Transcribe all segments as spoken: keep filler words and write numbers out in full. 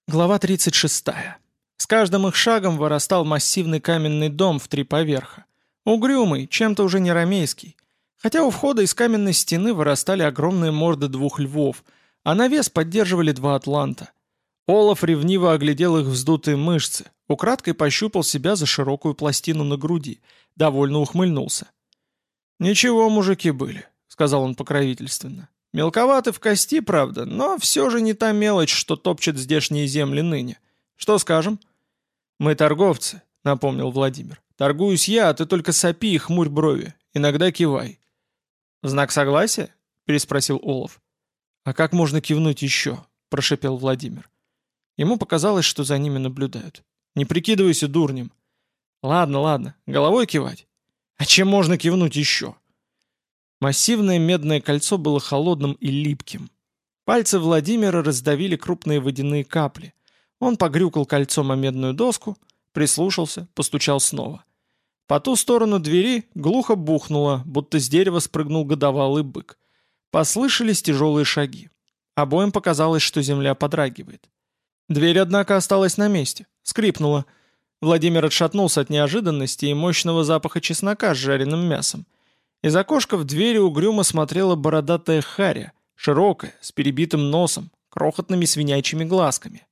Глава тридцать шесть. С каждым их шагом вырастал массивный каменный дом в три поверха. Угрюмый, чем-то уже не ромейский. Хотя у входа из каменной стены вырастали огромные морды двух львов, а навес поддерживали два атланта. Олаф ревниво оглядел их вздутые мышцы, украдкой пощупал себя за широкую пластину на груди, довольно ухмыльнулся. «Ничего, мужики были», — сказал он покровительственно. «Мелковаты в кости, правда, но все же не та мелочь, что топчет здешние земли ныне. Что скажем?» «Мы торговцы», — напомнил Владимир. «Торгуюсь я, а ты только сопи и хмурь брови. Иногда кивай». «В знак согласия?» — переспросил Олаф. «А как можно кивнуть еще?» — прошепел Владимир. Ему показалось, что за ними наблюдают. «Не прикидывайся дурнем». «Ладно, ладно, головой кивать». «А чем можно кивнуть еще?» Массивное медное кольцо было холодным и липким. Пальцы Владимира раздавили крупные водяные капли. Он погрюкал кольцом о медную доску, прислушался, постучал снова. По ту сторону двери глухо бухнуло, будто с дерева спрыгнул годовалый бык. Послышались тяжелые шаги. Обоим показалось, что земля подрагивает. Дверь, однако, осталась на месте. Скрипнула. Владимир отшатнулся от неожиданности и мощного запаха чеснока с жареным мясом. Из окошка в двери угрюмо смотрела бородатая харя, широкая, с перебитым носом, крохотными свинячьими глазками.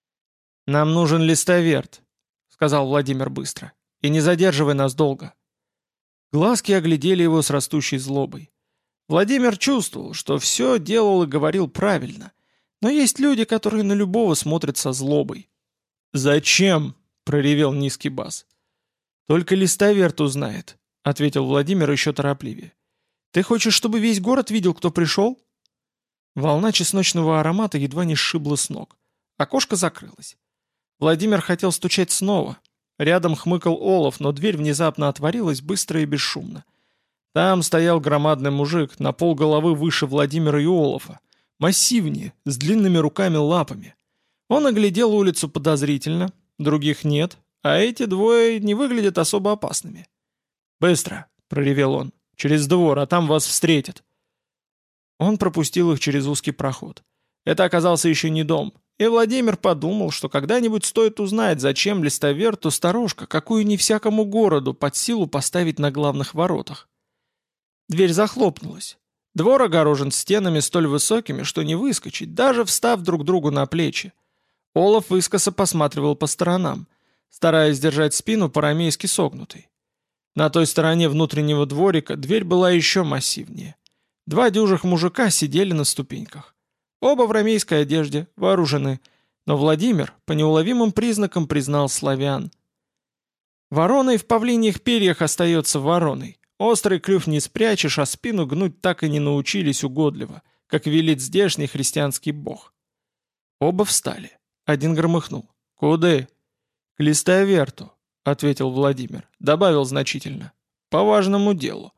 «Нам нужен листоверт», — сказал Владимир быстро, — «и не задерживай нас долго». Глазки оглядели его с растущей злобой. Владимир чувствовал, что все делал и говорил правильно, но есть люди, которые на любого смотрят со злобой. «Зачем?» — проревел низкий бас. «Только листоверт узнает», — ответил Владимир еще торопливее. «Ты хочешь, чтобы весь город видел, кто пришел?» Волна чесночного аромата едва не сшибла с ног. Окошко закрылось. Владимир хотел стучать снова. Рядом хмыкал Олаф, но дверь внезапно отворилась быстро и бесшумно. Там стоял громадный мужик, на полголовы выше Владимира и Олафа. Массивнее, с длинными руками-лапами. Он оглядел улицу подозрительно, других нет, а эти двое не выглядят особо опасными. «Быстро!» — проревел он. «Через двор, а там вас встретят!» Он пропустил их через узкий проход. Это оказался еще не дом, и Владимир подумал, что когда-нибудь стоит узнать, зачем листоверту сторожка, какую не всякому городу под силу поставить на главных воротах. Дверь захлопнулась. Двор огорожен стенами столь высокими, что не выскочить, даже встав друг другу на плечи. Олаф искоса посматривал по сторонам, стараясь держать спину по-рамейски согнутой. На той стороне внутреннего дворика дверь была еще массивнее. Два дюжих мужика сидели на ступеньках. Оба в рамейской одежде, вооружены, но Владимир по неуловимым признакам признал славян. Вороной в павлиньих перьях остается вороной. Острый клюв не спрячешь, а спину гнуть так и не научились угодливо, как велит здешний христианский бог. Оба встали. Один громыхнул. «Куды?» «К листоверту», — ответил Владимир. Добавил значительно. «По важному делу».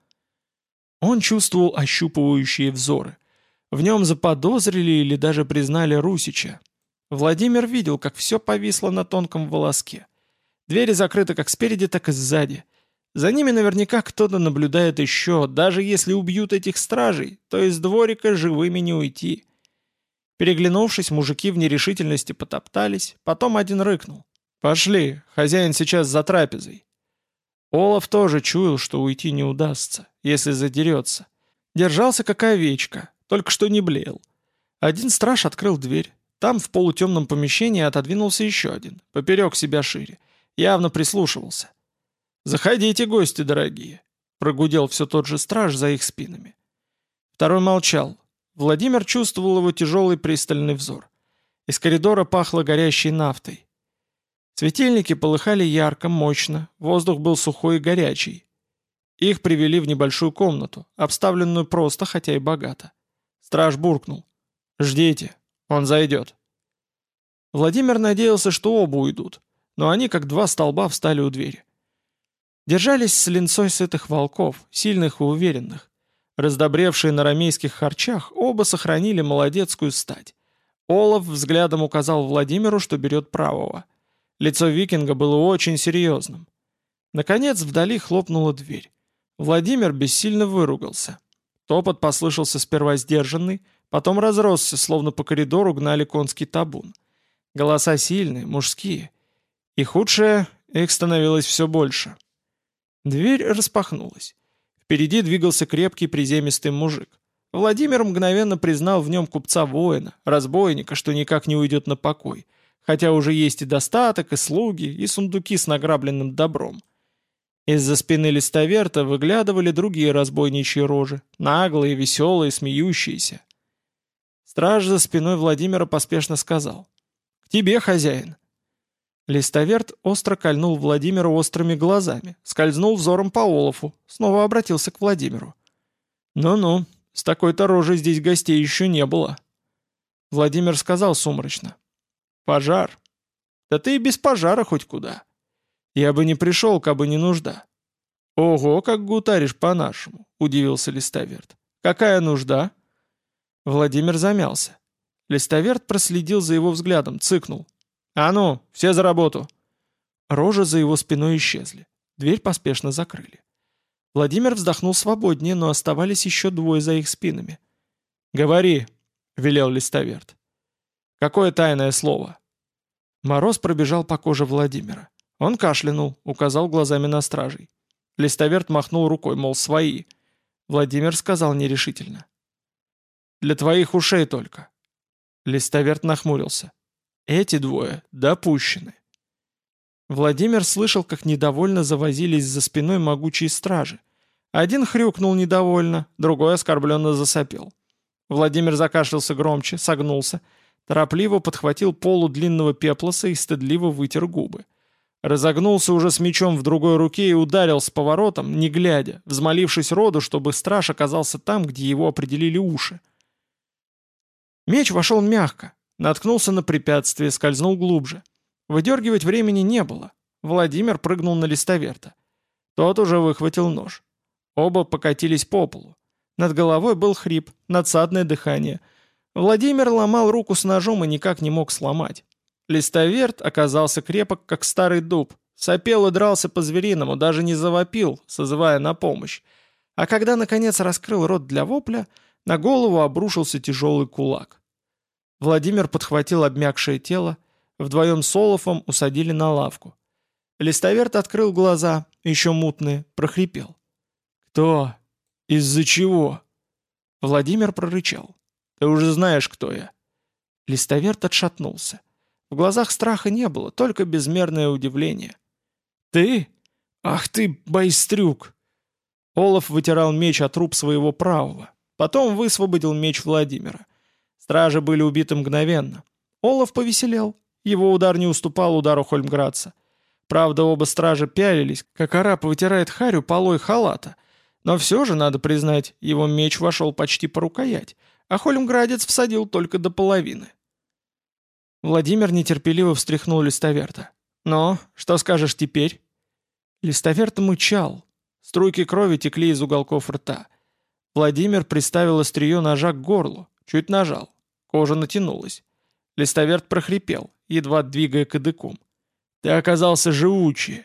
Он чувствовал ощупывающие взоры. В нем заподозрили или даже признали Русича. Владимир видел, как все повисло на тонком волоске. Двери закрыты как спереди, так и сзади. За ними наверняка кто-то наблюдает еще. Даже если убьют этих стражей, то из дворика живыми не уйти. Переглянувшись, мужики в нерешительности потоптались, потом один рыкнул. «Пошли, хозяин сейчас за трапезой». Олаф тоже чуял, что уйти не удастся, если задерется. Держался как овечка, только что не блеял. Один страж открыл дверь. Там в полутемном помещении отодвинулся еще один, поперек себя шире. Явно прислушивался. «Заходите, гости дорогие», — прогудел все тот же страж за их спинами. Второй молчал. Владимир чувствовал его тяжелый пристальный взор. Из коридора пахло горящей нафтой. Светильники полыхали ярко, мощно, воздух был сухой и горячий. Их привели в небольшую комнату, обставленную просто, хотя и богато. Страж буркнул. «Ждите, он зайдет». Владимир надеялся, что оба уйдут, но они, как два столба, встали у двери. Держались с линцой сытых волков, сильных и уверенных. Раздобревшие на рамейских харчах, оба сохранили молодецкую стать. Олаф взглядом указал Владимиру, что берет правого. Лицо викинга было очень серьезным. Наконец вдали хлопнула дверь. Владимир бессильно выругался. Топот послышался сперва сдержанный, потом разросся, словно по коридору гнали конский табун. Голоса сильные, мужские. И худшее, их становилось все больше. Дверь распахнулась. Впереди двигался крепкий приземистый мужик. Владимир мгновенно признал в нем купца-воина, разбойника, что никак не уйдет на покой, хотя уже есть и достаток, и слуги, и сундуки с награбленным добром. Из-за спины листоверта выглядывали другие разбойничьи рожи, наглые, веселые, смеющиеся. Страж за спиной Владимира поспешно сказал: «К тебе, хозяин!» Листоверт остро кольнул Владимира острыми глазами, скользнул взором по Олафу, снова обратился к Владимиру. «Ну-ну, с такой-то рожей здесь гостей еще не было». Владимир сказал сумрачно: «Пожар. Да ты и без пожара хоть куда. Я бы не пришел, кабы не нужда». «Ого, как гутаришь по-нашему», — удивился Листоверт. «Какая нужда?» Владимир замялся. Листоверт проследил за его взглядом, цыкнул: «А ну, все за работу!» Рожи за его спиной исчезли. Дверь поспешно закрыли. Владимир вздохнул свободнее, но оставались еще двое за их спинами. «Говори», — велел Листоверт. «Какое тайное слово?» Мороз пробежал по коже Владимира. Он кашлянул, указал глазами на стражей. Листоверт махнул рукой, мол, свои. Владимир сказал нерешительно: «Для твоих ушей только». Листоверт нахмурился. «Эти двое допущены». Владимир слышал, как недовольно завозились за спиной могучие стражи. Один хрюкнул недовольно, другой оскорбленно засопел. Владимир закашлялся громче, согнулся, торопливо подхватил полу длинного пеплоса и стыдливо вытер губы. Разогнулся уже с мечом в другой руке и ударил с поворотом, не глядя, взмолившись роду, чтобы страж оказался там, где его определили уши. Меч вошел мягко, наткнулся на препятствие, скользнул глубже. Выдергивать времени не было. Владимир прыгнул на Листоверта. Тот уже выхватил нож. Оба покатились по полу. Над головой был хрип, надсадное дыхание. Владимир ломал руку с ножом и никак не мог сломать. Листоверт оказался крепок, как старый дуб. Сопел и дрался по-звериному, даже не завопил, созывая на помощь. А когда, наконец, раскрыл рот для вопля, на голову обрушился тяжелый кулак. Владимир подхватил обмякшее тело, вдвоем с Олафом усадили на лавку. Листоверт открыл глаза, еще мутные, прохрипел: «Кто? Из-за чего?» Владимир прорычал: «Ты уже знаешь, кто я». Листоверт отшатнулся. В глазах страха не было, только безмерное удивление. «Ты? Ах ты, байстрюк!» Олаф вытирал меч от рук своего правого. Потом высвободил меч Владимира. Стражи были убиты мгновенно. Олаф повеселел. Его удар не уступал удару Хольмградца. Правда, оба стража пялились, как араб вытирает харю полой халата. Но все же, надо признать, его меч вошел почти по рукоять, а Хольмградец всадил только до половины. Владимир нетерпеливо встряхнул Листоверта. «Ну, что скажешь теперь?» Листоверт мычал. Струйки крови текли из уголков рта. Владимир приставил острие ножа к горлу, чуть нажал. Кожа натянулась. Листоверт прохрипел, едва двигая кадыком: «Ты оказался живучий».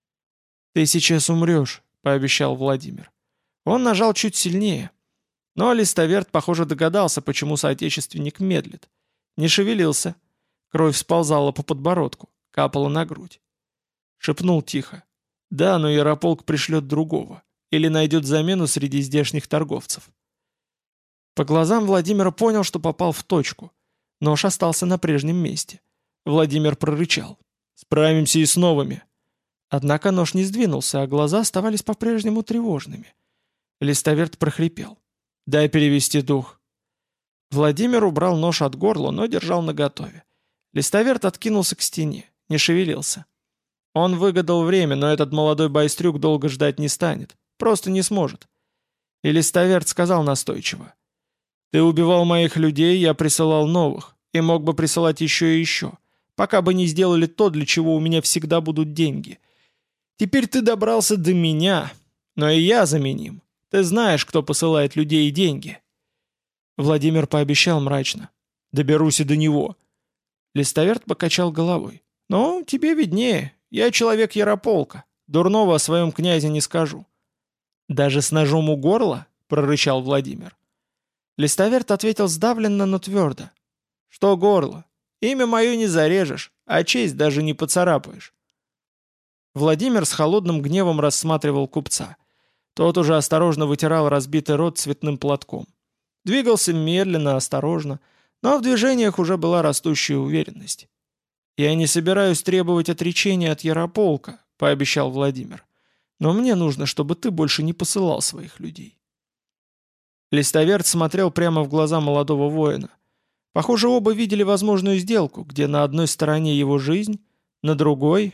«Ты сейчас умрешь», — пообещал Владимир. Он нажал чуть сильнее. Но Листоверт, похоже, догадался, почему соотечественник медлит. Не шевелился. Кровь сползала по подбородку, капала на грудь. Шепнул тихо: «Да, но Ярополк пришлет другого. Или найдет замену среди здешних торговцев». По глазам Владимира понял, что попал в точку. Нож остался на прежнем месте. Владимир прорычал: «Справимся и с новыми». Однако нож не сдвинулся, а глаза оставались по-прежнему тревожными. Листоверт прохрипел: «Дай перевести дух». Владимир убрал нож от горла, но держал наготове. Листоверт откинулся к стене, не шевелился. Он выгадал время, но этот молодой байстрюк долго ждать не станет. Просто не сможет. И Листоверт сказал настойчиво: «Ты убивал моих людей, я присылал новых, и мог бы присылать еще и еще, пока бы не сделали то, для чего у меня всегда будут деньги. Теперь ты добрался до меня, но и я заменим. Ты знаешь, кто посылает людей и деньги». Владимир пообещал мрачно: «Доберусь и до него». Листоверт покачал головой: «Ну, тебе виднее, я человек Ярополка, дурного о своем князе не скажу». «Даже с ножом у горла?» — прорычал Владимир. Листоверт ответил сдавленно, но твердо: «Что горло? Имя мое не зарежешь, а честь даже не поцарапаешь». Владимир с холодным гневом рассматривал купца. Тот уже осторожно вытирал разбитый рот цветным платком. Двигался медленно, осторожно, но в движениях уже была растущая уверенность. «Я не собираюсь требовать отречения от Ярополка», — пообещал Владимир. «Но мне нужно, чтобы ты больше не посылал своих людей». Листоверд смотрел прямо в глаза молодого воина. Похоже, оба видели возможную сделку, где на одной стороне его жизнь, на другой...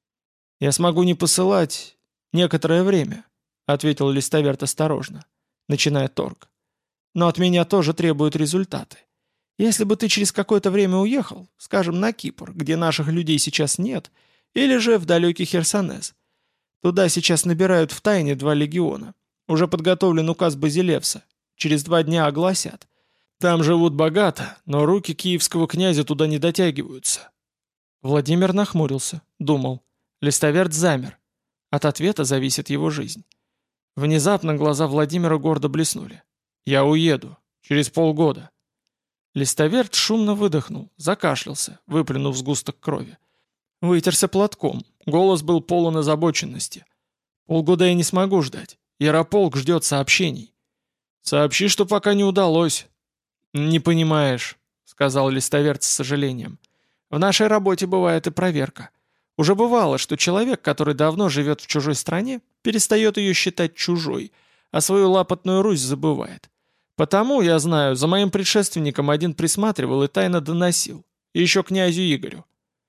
«Я смогу не посылать некоторое время», — ответил Листоверд осторожно, начиная торг. «Но от меня тоже требуют результаты. Если бы ты через какое-то время уехал, скажем, на Кипр, где наших людей сейчас нет, или же в далекий Херсонес. Туда сейчас набирают в тайне два легиона. Уже подготовлен указ Базилевса. Через два дня огласят. Там живут богато, но руки киевского князя туда не дотягиваются». Владимир нахмурился, думал. Листоверд замер. От ответа зависит его жизнь. Внезапно глаза Владимира гордо блеснули. «Я уеду. Через полгода». Листоверд шумно выдохнул, закашлялся, выплюнув сгусток крови. Вытерся платком. Голос был полон озабоченности. «Полгода я не смогу ждать. Ярополк ждет сообщений». «Сообщи, что пока не удалось». «Не понимаешь», — сказал Листоверд с сожалением. «В нашей работе бывает и проверка. Уже бывало, что человек, который давно живет в чужой стране, перестает ее считать чужой, а свою лапотную Русь забывает. Потому, я знаю, за моим предшественником один присматривал и тайно доносил. И еще князю Игорю».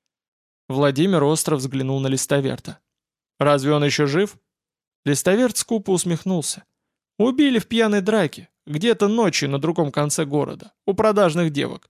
Владимир остро взглянул на Листоверда. «Разве он еще жив?» Листоверд скупо усмехнулся. «Убили в пьяной драке, где-то ночью на другом конце города, у продажных девок».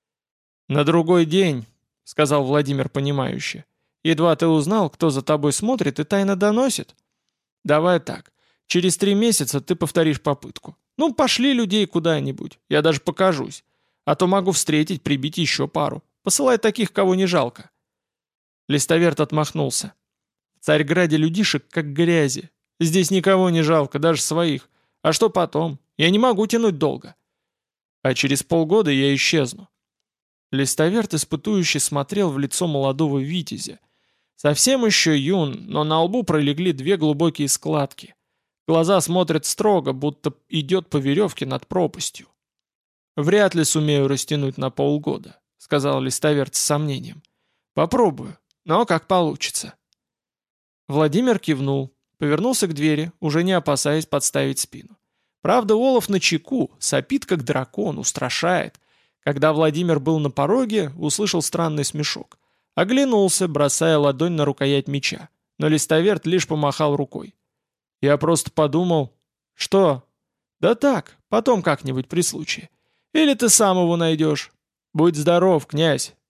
«На другой день», — сказал Владимир понимающе. «Едва ты узнал, кто за тобой смотрит и тайно доносит? Давай так, через три месяца ты повторишь попытку. Ну, пошли людей куда-нибудь, я даже покажусь. А то могу встретить, прибить еще пару. Посылай таких, кого не жалко». Листоверд отмахнулся. «В Царьграде людишек как грязи. Здесь никого не жалко, даже своих. А что потом? Я не могу тянуть долго. А через полгода я исчезну». Листоверд испытующе смотрел в лицо молодого витязя. Совсем еще юн, но на лбу пролегли две глубокие складки. Глаза смотрят строго, будто идет по веревке над пропастью. «Вряд ли сумею растянуть на полгода», — сказал Листоверд с сомнением. «Попробую, но как получится». Владимир кивнул, повернулся к двери, уже не опасаясь подставить спину. Правда, Олаф начеку, сопит как дракон, устрашает. Когда Владимир был на пороге, услышал странный смешок. Оглянулся, бросая ладонь на рукоять меча, но Листоверд лишь помахал рукой. «Я просто подумал...» «Что?» «Да так, потом как-нибудь при случае. Или ты сам его найдешь. Будь здоров, князь,